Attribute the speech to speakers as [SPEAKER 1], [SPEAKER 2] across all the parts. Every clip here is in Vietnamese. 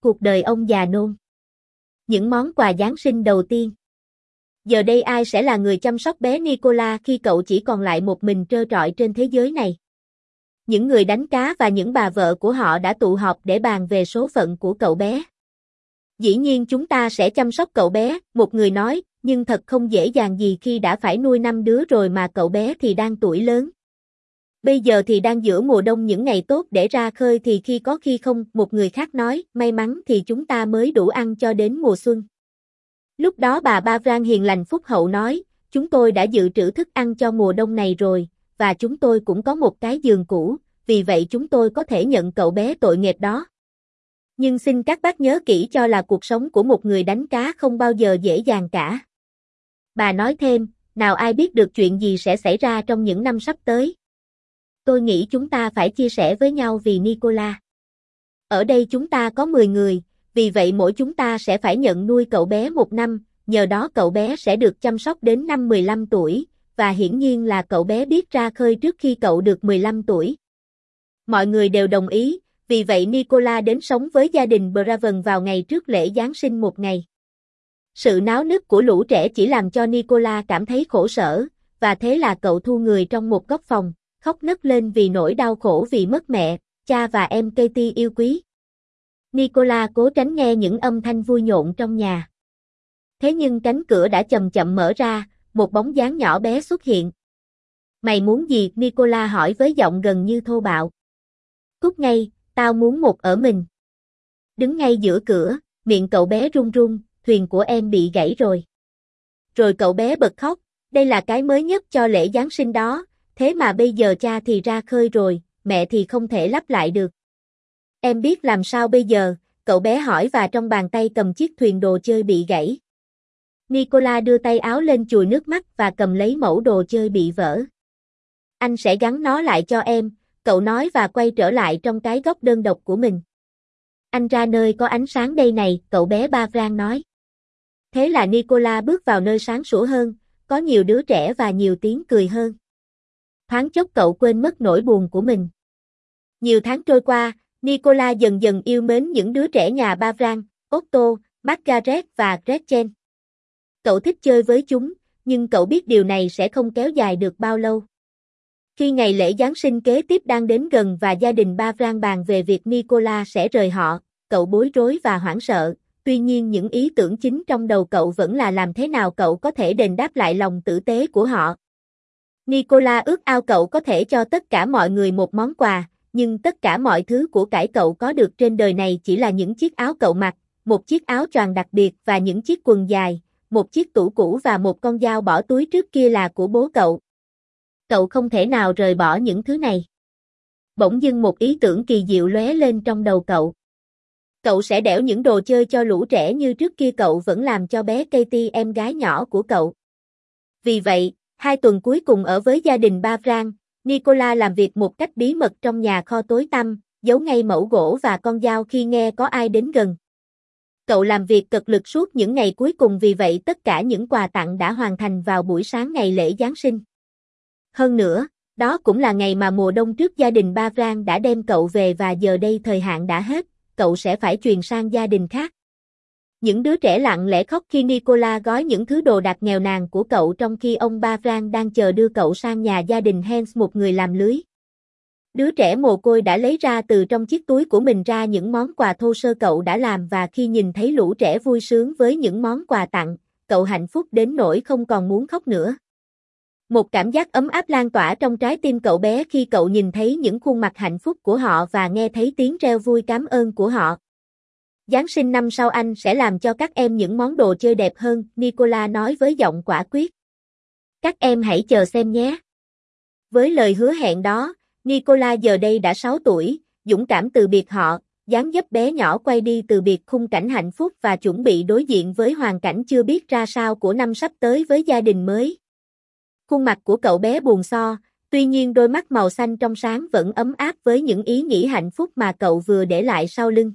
[SPEAKER 1] cuộc đời ông già nôn. Những món quà Giáng sinh đầu tiên. Giờ đây ai sẽ là người chăm sóc bé Nicola khi cậu chỉ còn lại một mình trơ trọi trên thế giới này? Những người đánh cá và những bà vợ của họ đã tụ họp để bàn về số phận của cậu bé. Dĩ nhiên chúng ta sẽ chăm sóc cậu bé, một người nói, nhưng thật không dễ dàng gì khi đã phải nuôi 5 đứa rồi mà cậu bé thì đang tuổi lớn. Bây giờ thì đang giữa mùa đông, những ngày tốt để ra khơi thì khi có khi không, một người khác nói, may mắn thì chúng ta mới đủ ăn cho đến mùa xuân. Lúc đó bà Bavran hiền lành phúc hậu nói, chúng tôi đã dự trữ thức ăn cho mùa đông này rồi, và chúng tôi cũng có một cái giường cũ, vì vậy chúng tôi có thể nhận cậu bé tội nghiệp đó. Nhưng xin các bác nhớ kỹ cho là cuộc sống của một người đánh cá không bao giờ dễ dàng cả. Bà nói thêm, nào ai biết được chuyện gì sẽ xảy ra trong những năm sắp tới. Tôi nghĩ chúng ta phải chia sẻ với nhau vì Nicola. Ở đây chúng ta có 10 người, vì vậy mỗi chúng ta sẽ phải nhận nuôi cậu bé 1 năm, nhờ đó cậu bé sẽ được chăm sóc đến năm 15 tuổi, và hiển nhiên là cậu bé biết ra khơi trước khi cậu được 15 tuổi. Mọi người đều đồng ý, vì vậy Nicola đến sống với gia đình Braven vào ngày trước lễ Giáng sinh một ngày. Sự náo nức của lũ trẻ chỉ làm cho Nicola cảm thấy khổ sở, và thế là cậu thu người trong một góc phòng, khóc nấc lên vì nỗi đau khổ vì mất mẹ, cha và em Katie yêu quý. Nicola cố tránh nghe những âm thanh vui nhộn trong nhà. Thế nhưng cánh cửa đã chậm chậm mở ra, một bóng dáng nhỏ bé xuất hiện. Mày muốn gì? Nicola hỏi với giọng gần như thô bạo. Cút ngay, tao muốn một ở mình. Đứng ngay giữa cửa, miệng cậu bé run run, thuyền của em bị gãy rồi. Rồi cậu bé bật khóc, đây là cái mới nhất cho lễ Giáng sinh đó, thế mà bây giờ cha thì ra khơi rồi, mẹ thì không thể lắp lại được. Em biết làm sao bây giờ? Cậu bé hỏi và trong bàn tay cầm chiếc thuyền đồ chơi bị gãy. Nicola đưa tay áo lên chùi nước mắt và cầm lấy mẩu đồ chơi bị vỡ. Anh sẽ gắn nó lại cho em, cậu nói và quay trở lại trong cái góc đơn độc của mình. Anh ra nơi có ánh sáng đây này, cậu bé Bavran nói. Thế là Nicola bước vào nơi sáng sủa hơn, có nhiều đứa trẻ và nhiều tiếng cười hơn. Thoáng chốc cậu quên mất nỗi buồn của mình. Nhiều tháng trôi qua, Nicola dần dần yêu mến những đứa trẻ nhà Bavran, Otto, Margaret và Gretchen. Cậu thích chơi với chúng, nhưng cậu biết điều này sẽ không kéo dài được bao lâu. Khi ngày lễ Giáng sinh kế tiếp đang đến gần và gia đình Bavran bàn về việc Nicola sẽ rời họ, cậu bối rối và hoảng sợ, tuy nhiên những ý tưởng chính trong đầu cậu vẫn là làm thế nào cậu có thể đền đáp lại lòng tử tế của họ. Nicola ước ao cậu có thể cho tất cả mọi người một món quà, nhưng tất cả mọi thứ của cải cậu có được trên đời này chỉ là những chiếc áo cậu mặc, một chiếc áo choàng đặc biệt và những chiếc quần dài, một chiếc tủ cũ và một con dao bỏ túi trước kia là của bố cậu. Cậu không thể nào rời bỏ những thứ này. Bỗng dưng một ý tưởng kỳ diệu lóe lên trong đầu cậu. Cậu sẽ đẽo những đồ chơi cho lũ trẻ như trước kia cậu vẫn làm cho bé Katie, em gái nhỏ của cậu. Vì vậy, 2 tuần cuối cùng ở với gia đình Bavran, Nicola làm việc một cách bí mật trong nhà kho tối tăm, giấu ngay mẩu gỗ và con dao khi nghe có ai đến gần. Cậu làm việc cật lực suốt những ngày cuối cùng, vì vậy tất cả những quà tặng đã hoàn thành vào buổi sáng ngày lễ Giáng sinh. Hơn nữa, đó cũng là ngày mà mùa đông trước gia đình Bavran đã đem cậu về và giờ đây thời hạn đã hết, cậu sẽ phải truyền sang gia đình khác. Những đứa trẻ lặng lẽ khóc khi Nicola gói những thứ đồ đạc nghèo nàn của cậu trong khi ông Bavran đang chờ đưa cậu sang nhà gia đình Hens, một người làm lưới. Đứa trẻ mồ côi đã lấy ra từ trong chiếc túi của mình ra những món quà thô sơ cậu đã làm, và khi nhìn thấy lũ trẻ vui sướng với những món quà tặng, cậu hạnh phúc đến nỗi không còn muốn khóc nữa. Một cảm giác ấm áp lan tỏa trong trái tim cậu bé khi cậu nhìn thấy những khuôn mặt hạnh phúc của họ và nghe thấy tiếng reo vui cảm ơn của họ. Giáng sinh năm sau anh sẽ làm cho các em những món đồ chơi đẹp hơn, Nicola nói với giọng quả quyết. Các em hãy chờ xem nhé. Với lời hứa hẹn đó, Nicola giờ đây đã 6 tuổi, dũng cảm từ biệt họ, dáng dấp bé nhỏ quay đi từ biệt khung cảnh hạnh phúc và chuẩn bị đối diện với hoàn cảnh chưa biết ra sao của năm sắp tới với gia đình mới. Khuôn mặt của cậu bé buồn so, tuy nhiên đôi mắt màu xanh trong sáng vẫn ấm áp với những ý nghĩ hạnh phúc mà cậu vừa để lại sau lưng.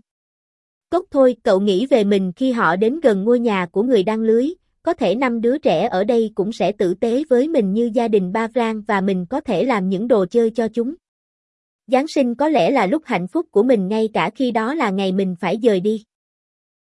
[SPEAKER 1] Cốc thôi, cậu nghĩ về mình khi họ đến gần ngôi nhà của người đăng lưới, có thể 5 đứa trẻ ở đây cũng sẽ tử tế với mình như gia đình Bavran và mình có thể làm những đồ chơi cho chúng. Giáng sinh có lẽ là lúc hạnh phúc của mình ngay cả khi đó là ngày mình phải dời đi.